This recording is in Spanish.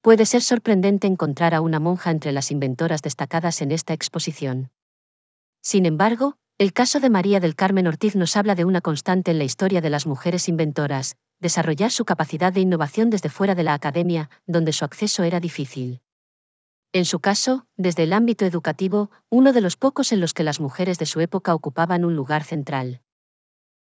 Puede ser sorprendente encontrar a una monja entre las inventoras destacadas en esta exposición. Sin embargo, el caso de María del Carmen Ortiz nos habla de una constante en la historia de las mujeres inventoras: desarrollar su capacidad de innovación desde fuera de la academia, donde su acceso era difícil. En su caso, desde el ámbito educativo, uno de los pocos en los que las mujeres de su época ocupaban un lugar central.